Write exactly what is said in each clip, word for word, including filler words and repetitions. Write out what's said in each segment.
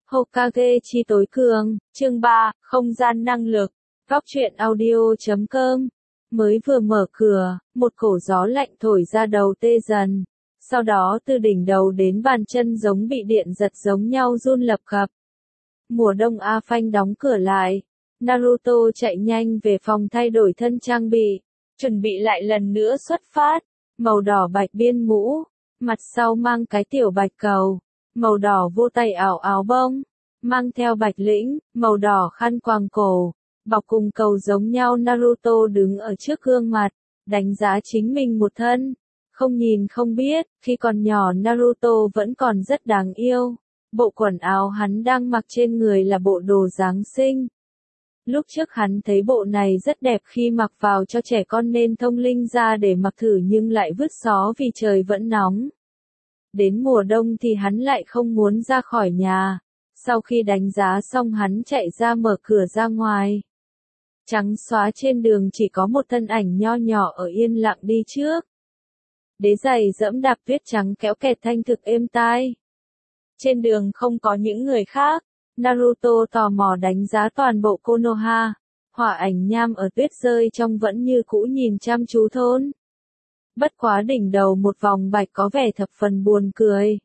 Hokage chi tối cường, chương ba, không gian năng lực, góc truyện audio.com. Mới vừa mở cửa, một cổ gió lạnh thổi ra đầu tê dần. Sau đó từ đỉnh đầu đến bàn chân giống bị điện giật giống nhau run lập cập. Mùa đông A Phanh đóng cửa lại. Naruto chạy nhanh về phòng thay đổi thân trang bị, chuẩn bị lại lần nữa xuất phát. Màu đỏ bạch biên mũ, mặt sau mang cái tiểu bạch cầu, màu đỏ vô tay áo áo bông, mang theo bạch lĩnh, màu đỏ khăn quàng cổ, bọc cùng cầu giống nhau. Naruto đứng ở trước gương mặt, đánh giá chính mình một thân. Không nhìn không biết, khi còn nhỏ Naruto vẫn còn rất đáng yêu. Bộ quần áo hắn đang mặc trên người là bộ đồ Giáng sinh. Lúc trước hắn thấy bộ này rất đẹp khi mặc vào cho trẻ con nên thông linh ra để mặc thử nhưng lại vứt xó vì trời vẫn nóng. Đến mùa đông thì hắn lại không muốn ra khỏi nhà. Sau khi đánh giá xong hắn chạy ra mở cửa ra ngoài. Trắng xóa trên đường chỉ có một thân ảnh nho nhỏ ở yên lặng đi trước. Đế giày dẫm đạp tuyết trắng kéo kẹt thanh thực êm tai. Trên đường không có những người khác. Naruto tò mò đánh giá toàn bộ Konoha. Hỏa ảnh nham ở tuyết rơi trong vẫn như cũ nhìn chăm chú thôn. Bất quá đỉnh đầu một vòng bạch có vẻ thập phần buồn cười.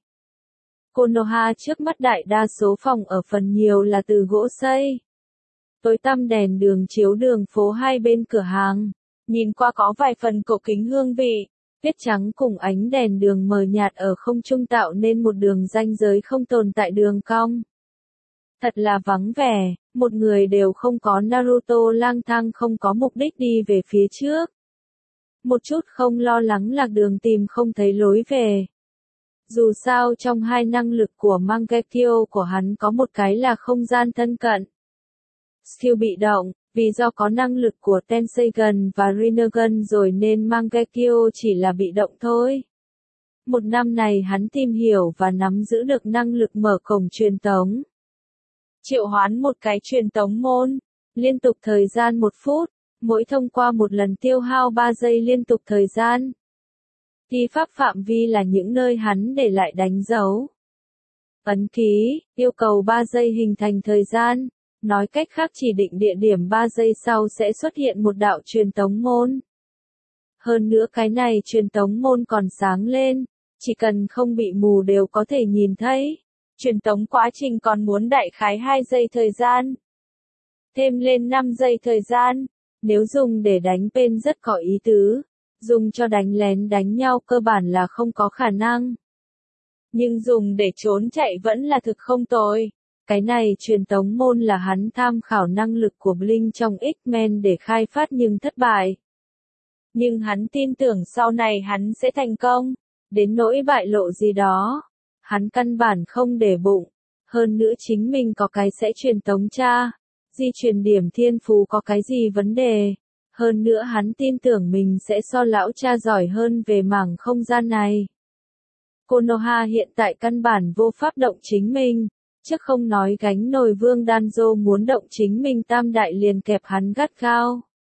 Konoha trước mắt đại đa số phòng ở phần nhiều là từ gỗ xây. Tối tăm đèn đường chiếu đường phố hai bên cửa hàng. Nhìn qua có vài phần cổ kính hương vị. Tuyết trắng cùng ánh đèn đường mờ nhạt ở không trung tạo nên một đường ranh giới không tồn tại đường cong. Thật là vắng vẻ, một người đều không có. Naruto lang thang không có mục đích đi về phía trước. Một chút không lo lắng lạc đường tìm không thấy lối về. Dù sao trong hai năng lực của Mangekyo của hắn có một cái là không gian thân cận. Skill bị động, vì do có năng lực của Tenseigan và Rinnegan rồi nên Mangekyo chỉ là bị động thôi. Một năm này hắn tìm hiểu và nắm giữ được năng lực mở cổng truyền tống. Triệu hoán một cái truyền tống môn, liên tục thời gian một phút, mỗi thông qua một lần tiêu hao ba giây liên tục thời gian. Ký pháp phạm vi là những nơi hắn để lại đánh dấu. Ấn ký, yêu cầu ba giây hình thành thời gian, nói cách khác chỉ định địa điểm ba giây sau sẽ xuất hiện một đạo truyền tống môn. Hơn nữa cái này truyền tống môn còn sáng lên, chỉ cần không bị mù đều có thể nhìn thấy. Truyền tống quá trình còn muốn đại khái hai giây thời gian. Thêm lên năm giây thời gian, nếu dùng để đánh pen rất có ý tứ, dùng cho đánh lén đánh nhau cơ bản là không có khả năng. Nhưng dùng để trốn chạy vẫn là thực không tồi. Cái này truyền tống môn là hắn tham khảo năng lực của Blink trong X-Men để khai phát nhưng thất bại. Nhưng hắn tin tưởng sau này hắn sẽ thành công, đến nỗi bại lộ gì đó. Hắn căn bản không để bụng, hơn nữa chính mình có cái sẽ truyền tống tra, di truyền điểm thiên phú có cái gì vấn đề, hơn nữa hắn tin tưởng mình sẽ so lão cha giỏi hơn về mảng không gian này. Konoha hiện tại căn bản vô pháp động chính mình, chứ không nói gánh nồi vương Danzo muốn động chính mình tam đại liền kẹp hắn gắt gao.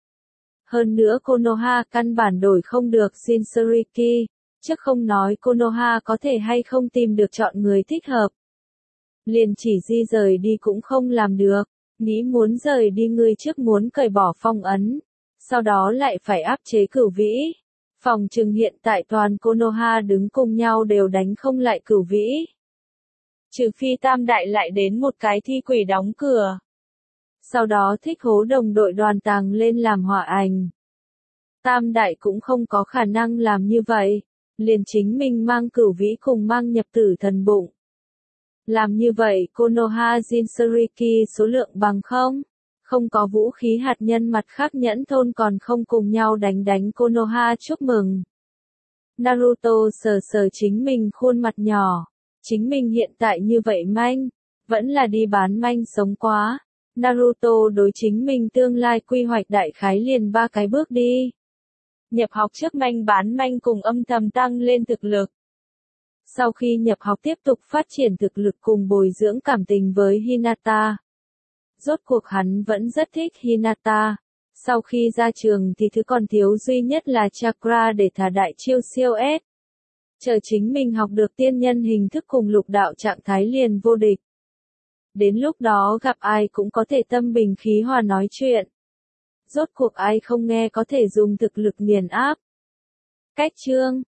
Hơn nữa Konoha căn bản đổi không được Jinchuriki. Chứ không nói Konoha có thể hay không tìm được chọn người thích hợp. Liền chỉ di rời đi cũng không làm được, nghĩ muốn rời đi người trước muốn cởi bỏ phong ấn, sau đó lại phải áp chế cửu vĩ. Phòng trừng hiện tại toàn Konoha đứng cùng nhau đều đánh không lại cửu vĩ. Trừ phi tam đại lại đến một cái thi quỷ đóng cửa. Sau đó thích hố đồng đội đoàn tàng lên làm hỏa ảnh. Tam đại cũng không có khả năng làm như vậy. Liền chính mình mang cửu vĩ cùng mang nhập tử thần bụng. Làm như vậy Konoha Jinchuriki số lượng bằng không? Không có vũ khí hạt nhân mặt khác nhẫn thôn còn không cùng nhau đánh đánh Konoha chúc mừng. Naruto sờ sờ chính mình khuôn mặt nhỏ. Chính mình hiện tại như vậy manh. Vẫn là đi bán manh sống quá. Naruto đối chính mình tương lai quy hoạch đại khái liền ba cái bước đi. Nhập học trước manh bán manh cùng âm thầm tăng lên thực lực. Sau khi nhập học tiếp tục phát triển thực lực cùng bồi dưỡng cảm tình với Hinata. Rốt cuộc hắn vẫn rất thích Hinata. Sau khi ra trường thì thứ còn thiếu duy nhất là chakra để thả đại chiêu siêu S. Chờ chính mình học được tiên nhân hình thức cùng lục đạo trạng thái liền vô địch. Đến lúc đó gặp ai cũng có thể tâm bình khí hòa nói chuyện. Rốt cuộc ai không nghe có thể dùng thực lực nghiền áp. Cách chương